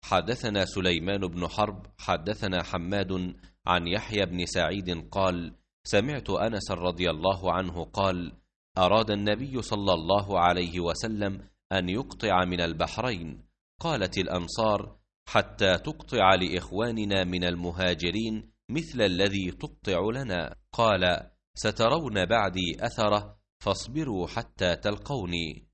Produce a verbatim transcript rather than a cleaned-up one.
حدثنا سليمان بن حرب حدثنا حماد عن يحيى بن سعيد قال: سمعت أنس رضي الله عنه قال: أراد النبي صلى الله عليه وسلم أن يقطع من البحرين. قالت الأنصار: حتى تقطع لإخواننا من المهاجرين مثل الذي تقطع لنا. قال: سترون بعدي أثره فاصبروا حتى تلقوني.